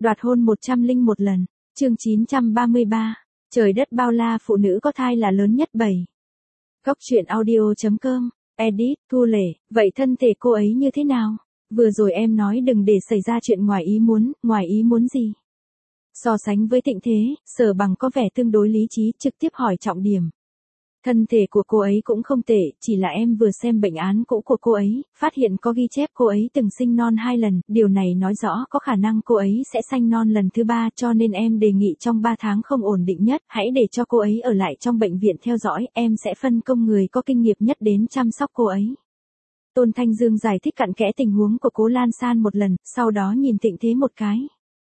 Đoạt hôn 101 lần. Chương 933. Trời đất bao la, phụ nữ có thai là lớn nhất 7. Góc truyện audio.com. Edit, Thu Lệ, vậy thân thể cô ấy như thế nào? Vừa rồi em nói đừng để xảy ra chuyện ngoài ý muốn gì? So sánh với Thịnh Thế, Sở Bằng có vẻ tương đối lý trí, trực tiếp hỏi trọng điểm. Thân thể của cô ấy cũng không tệ, chỉ là em vừa xem bệnh án cũ của cô ấy, phát hiện có ghi chép cô ấy từng sinh non 2 lần, điều này nói rõ có khả năng cô ấy sẽ sanh non lần thứ 3, cho nên em đề nghị trong 3 tháng không ổn định nhất, hãy để cho cô ấy ở lại trong bệnh viện theo dõi, em sẽ phân công người có kinh nghiệm nhất đến chăm sóc cô ấy. Tôn Thanh Dương giải thích cặn kẽ tình huống của Cố Lan San một lần, sau đó nhìn Thịnh Thế một cái.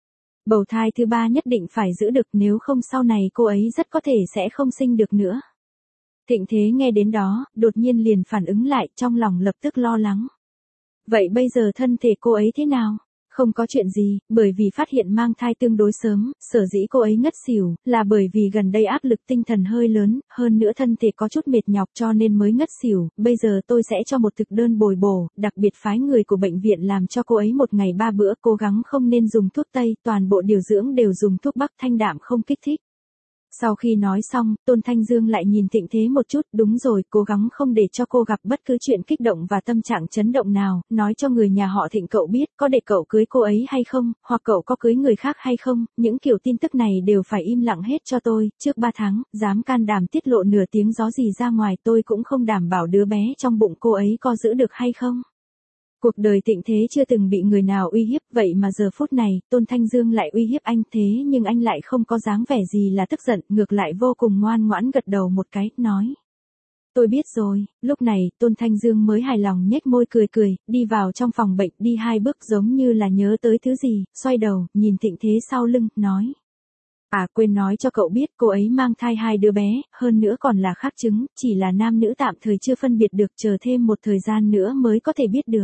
Bầu thai thứ 3 nhất định phải giữ được, nếu không sau này cô ấy rất có thể sẽ không sinh được nữa. Thịnh Thế nghe đến đó, đột nhiên liền phản ứng lại, trong lòng lập tức lo lắng. Vậy bây giờ thân thể cô ấy thế nào? Không có chuyện gì, bởi vì phát hiện mang thai tương đối sớm, sở dĩ cô ấy ngất xỉu, là bởi vì gần đây áp lực tinh thần hơi lớn, hơn nữa thân thể có chút mệt nhọc cho nên mới ngất xỉu, bây giờ tôi sẽ cho một thực đơn bồi bổ, đặc biệt phái người của bệnh viện làm cho cô ấy 1 ngày 3 bữa, cố gắng không nên dùng thuốc Tây, toàn bộ điều dưỡng đều dùng thuốc Bắc thanh đạm không kích thích. Sau khi nói xong, Tôn Thanh Dương lại nhìn Thịnh Thế một chút, đúng rồi, cố gắng không để cho cô gặp bất cứ chuyện kích động và tâm trạng chấn động nào, nói cho người nhà họ Thịnh cậu biết, có để cậu cưới cô ấy hay không, hoặc cậu có cưới người khác hay không, những kiểu tin tức này đều phải im lặng hết cho tôi, trước 3 tháng, dám can đảm tiết lộ nửa tiếng gió gì ra ngoài tôi cũng không đảm bảo đứa bé trong bụng cô ấy có giữ được hay không. Cuộc đời Thịnh Thế chưa từng bị người nào uy hiếp, vậy mà giờ phút này, Tôn Thanh Dương lại uy hiếp anh, thế nhưng anh lại không có dáng vẻ gì là tức giận, ngược lại vô cùng ngoan ngoãn gật đầu một cái, nói. Tôi biết rồi, lúc này, Tôn Thanh Dương mới hài lòng nhếch môi cười, đi vào trong phòng bệnh, đi 2 bước giống như là nhớ tới thứ gì, xoay đầu, nhìn Thịnh Thế sau lưng, nói. À quên nói cho cậu biết cô ấy mang thai 2 đứa bé, hơn nữa còn là khác trứng, chỉ là nam nữ tạm thời chưa phân biệt được, chờ thêm một thời gian nữa mới có thể biết được.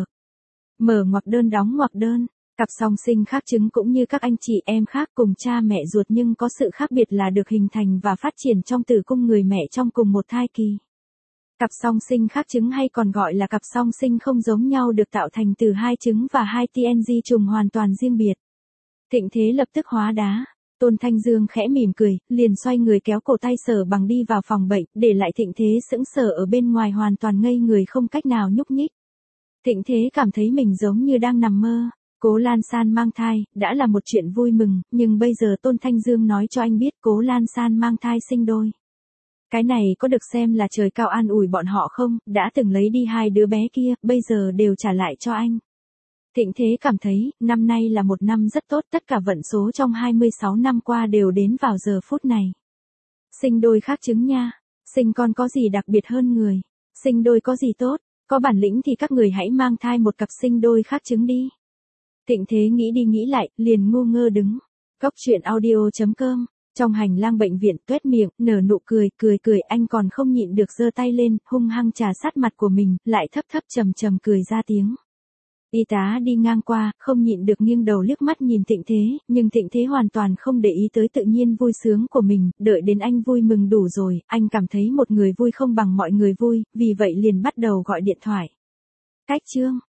Mở ngoặc đơn đóng ngoặc đơn, cặp song sinh khác trứng cũng như các anh chị em khác cùng cha mẹ ruột nhưng có sự khác biệt là được hình thành và phát triển trong tử cung người mẹ trong cùng một thai kỳ. Cặp song sinh khác trứng hay còn gọi là cặp song sinh không giống nhau được tạo thành từ 2 trứng và 2 TNG trùng hoàn toàn riêng biệt. Thịnh Thế lập tức hóa đá. Tôn Thanh Dương khẽ mỉm cười, liền xoay người kéo cổ tay Sở Bằng đi vào phòng bệnh, để lại Thịnh Thế sững sờ ở bên ngoài hoàn toàn ngây người không cách nào nhúc nhích. Thịnh Thế cảm thấy mình giống như đang nằm mơ. Cố Lan San mang thai, đã là một chuyện vui mừng, nhưng bây giờ Tôn Thanh Dương nói cho anh biết Cố Lan San mang thai sinh đôi. Cái này có được xem là trời cao an ủi bọn họ không, đã từng lấy đi 2 đứa bé kia, bây giờ đều trả lại cho anh. Thịnh Thế cảm thấy, năm nay là một năm rất tốt, tất cả vận số trong 26 năm qua đều đến vào giờ phút này. Sinh đôi khác trứng nha, sinh con có gì đặc biệt hơn người, sinh đôi có gì tốt. Có bản lĩnh thì các người hãy mang thai một cặp sinh đôi khác trứng đi. Thịnh Thế nghĩ đi nghĩ lại, liền ngu ngơ đứng. Góc truyện audio.com. Trong hành lang bệnh viện, tuét miệng, nở nụ cười, anh còn không nhịn được giơ tay lên, hung hăng trà sát mặt của mình, lại thấp trầm cười ra tiếng. Y tá đi ngang qua, không nhịn được nghiêng đầu liếc mắt nhìn Thịnh Thế, nhưng Thịnh Thế hoàn toàn không để ý tới tự nhiên vui sướng của mình, đợi đến anh vui mừng đủ rồi, anh cảm thấy một người vui không bằng mọi người vui, vì vậy liền bắt đầu gọi điện thoại. Cách chương.